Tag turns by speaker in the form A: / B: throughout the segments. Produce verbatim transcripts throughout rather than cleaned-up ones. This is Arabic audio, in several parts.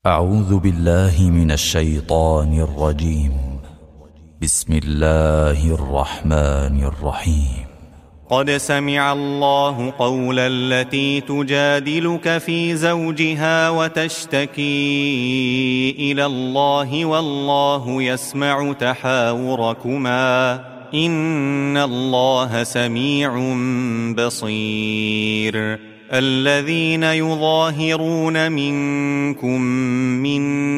A: أعوذ بالله من الشيطان الرجيم. بسم الله الرحمن الرحيم.
B: قد سمع الله قول التي تجادلك في زوجها وتشتكي إلى الله والله يسمع تحاوركما إن الله سميع بصير. الذين يظاهرون منكم من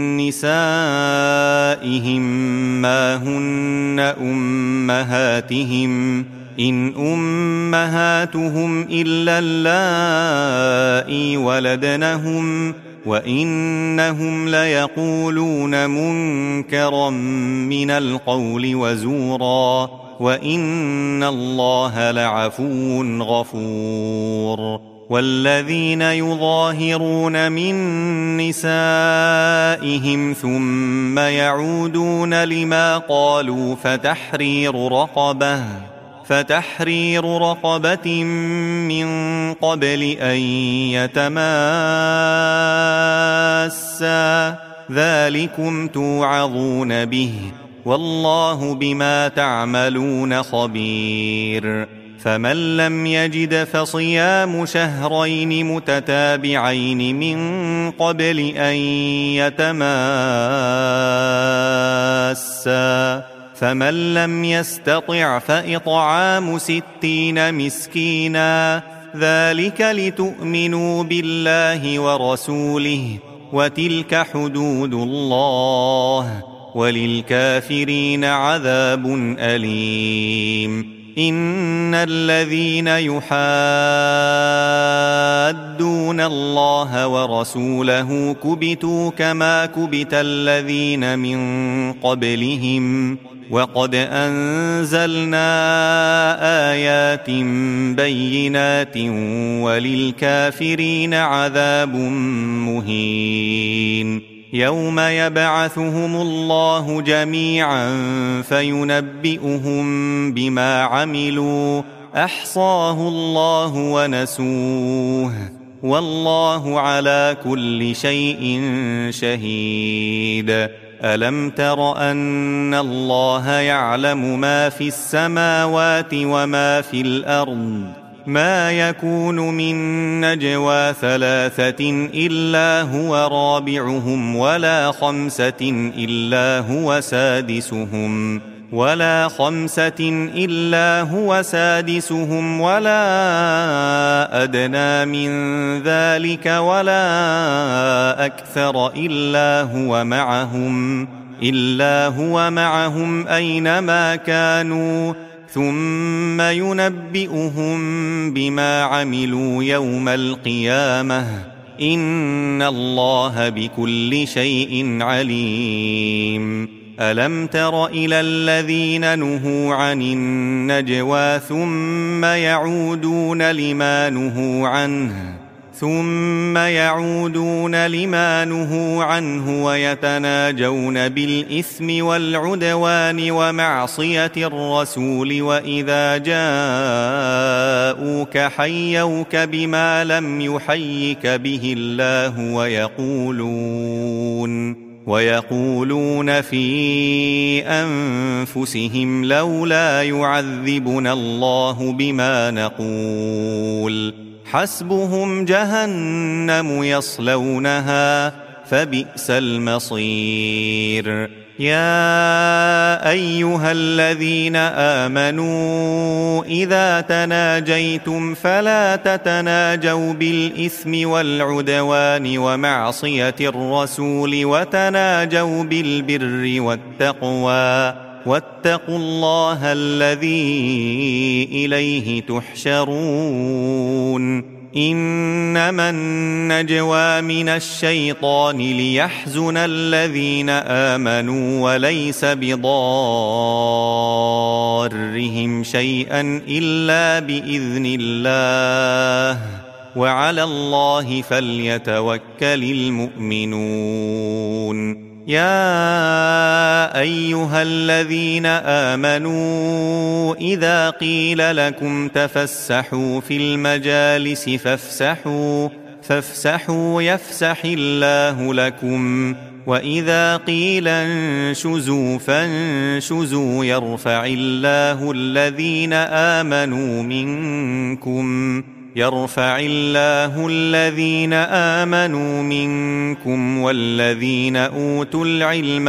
B: نسائهم ما هن أمهاتهم إن أمهاتهم إلا اللائي ولدنهم وإنهم ليقولون منكرا من القول وزورا وإن الله لعفو غفور. والذين يظاهرون من نسائهم ثم يعودون لما قالوا فتحرير رقبة فتحرير رقبة من قبل أن يتماسا ذلكم توعظون به والله بما تعملون خبير. فمن لم يجد فصيام شهرين متتابعين من قبل أن يتماسا فمن لم يستطع فإطعام ستين مسكينا ذلك لتؤمنوا بالله ورسوله وتلك حدود الله وللكافرين عذاب أليم. إن الذين يحادون الله ورسوله كبتوا كما كبت الذين من قبلهم وقد أنزلنا آيات بينات وللكافرين عذاب مهين. يوم يبعثهم الله جميعا فينبئهم بما عملوا أحصاه الله ونسوه والله على كل شيء شهيد. ألم تر أن الله يعلم ما في السماوات وما في الأرض ما يكون من نجوى ثلاثة إلا هو رابعهم ولا خمسة إلا هو سادسهم ولا خمسة إلا هو سادسهم ولا أدنى من ذلك ولا أكثر إلا هو معهم إلا هو معهم أينما كانوا ثم ينبئهم بما عملوا يوم القيامة إن الله بكل شيء عليم. ألم تر إلى الذين نهوا عن النجوى ثم يعودون لما نهوا عنه ثم يعودون لما نهوا عنه ويتناجون بالإثم والعدوان ومعصية الرسول وإذا جاءوك حيوك بما لم يحيك به الله ويقولون ويقولون في أنفسهم لولا يعذبنا الله بما نقول حسبهم جهنم يصلونها فبئس المصير. يا أيها الذين آمنوا إذا تناجيتم فلا تتناجوا بالإثم والعدوان ومعصية الرسول وتناجوا بالبر والتقوى واتقوا الله الذي إليه تحشرون. إنما النجوى من الشيطان ليحزن الذين آمنوا وليس بضارهم شيئا إلا بإذن الله وعلى الله فليتوكل المؤمنون. يا أيها الذين آمنوا إذا قيل لكم تفسحوا في المجالس فافسحوا فافسحوا يفسح الله لكم وإذا قيل انشزوا فانشزوا يرفع الله الذين آمنوا منكم يرفع الله الذين آمنوا منكم والذين أوتوا العلم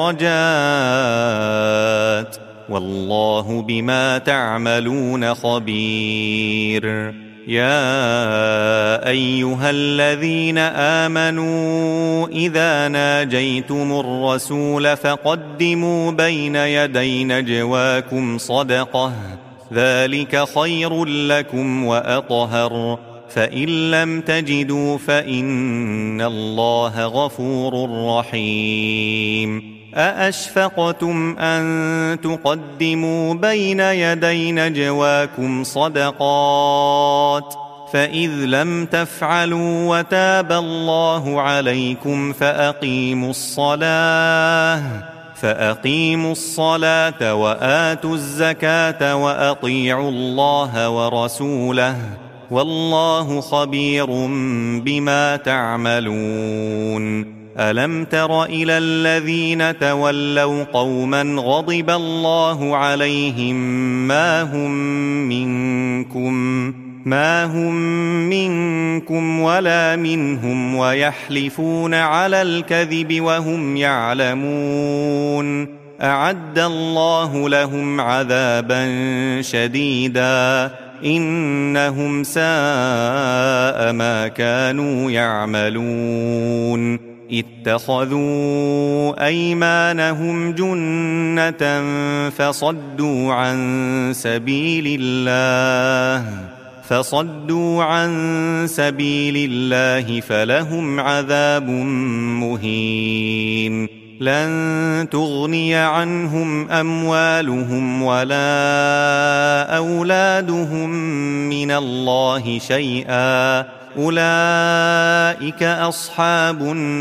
B: درجات والله بما تعملون خبير. يا أيها الذين آمنوا إذا ناجيتم الرسول فقدموا بين يدي نجواكم صدقة ذلك خير لكم وأطهر فإن لم تجدوا فإن الله غفور رحيم. أأشفقتم أن تقدموا بين يدي نجواكم صدقات فإذ لم تفعلوا وتاب الله عليكم فأقيموا الصلاة فأقيموا الصلاة وآتوا الزكاة وأطيعوا الله ورسوله والله خبير بما تعملون. ألم تر إلى الذين تولوا قوما غضب الله عليهم ما هم منكم ما هم منكم ولا منهم ويحلفون على الكذب وهم يعلمون أعد الله لهم عذابا شديدا إنهم ساء ما كانوا يعملون. اتخذوا أيمانهم جنة فصدوا عن سبيل الله فصدوا عن سبيل الله فلهم عذاب مهين. لن تغني عنهم أموالهم ولا أولادهم من الله شيئا أولئك أصحاب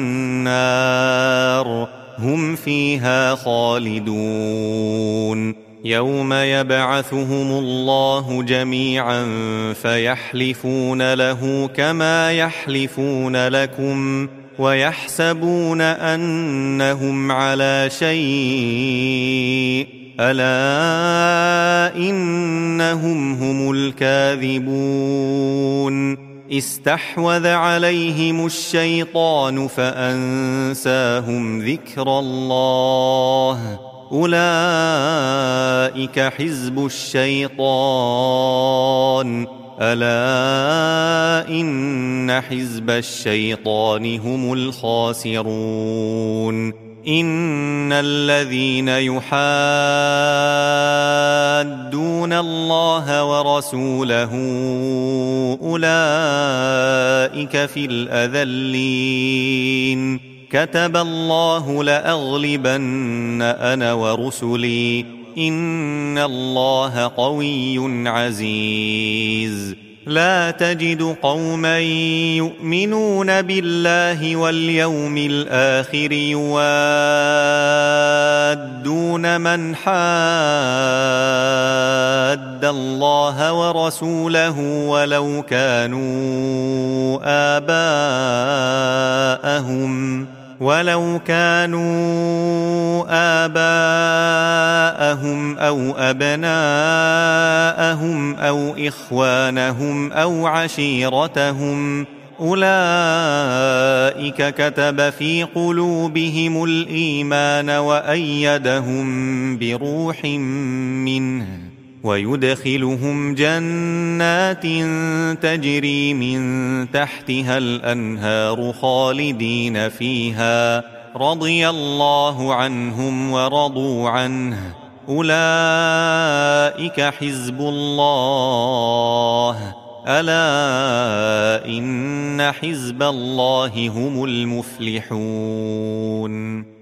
B: النار هم فيها خالدون. يوم يبعثهم الله جميعا فيحلفون له كما يحلفون لكم ويحسبون أنهم على شيء ألا إنهم هم الكاذبون. استحوذ عليهم الشيطان فأنساهم ذكر الله أولئك حزب الشيطان ألا إن حزب الشيطان هم الخاسرون. إن الذين يحادون الله ورسوله أولئك في الأذلين. كتب الله لأغلبن أنا ورسلي إن الله قوي عزيز. لا تجد قوما يؤمنون بالله واليوم الآخر يوادون من حاد الله ورسوله ولو كانوا آباءهم ولو كانوا آباءهم أو أبناءهم أو إخوانهم أو عشيرتهم أولئك كتب في قلوبهم الإيمان وأيدهم بروح منه ويدخلهم جنات تجري من تحتها الأنهار خالدين فيها رضي الله عنهم ورضوا عنه أولئك حزب الله ألا إن حزب الله هم المفلحون.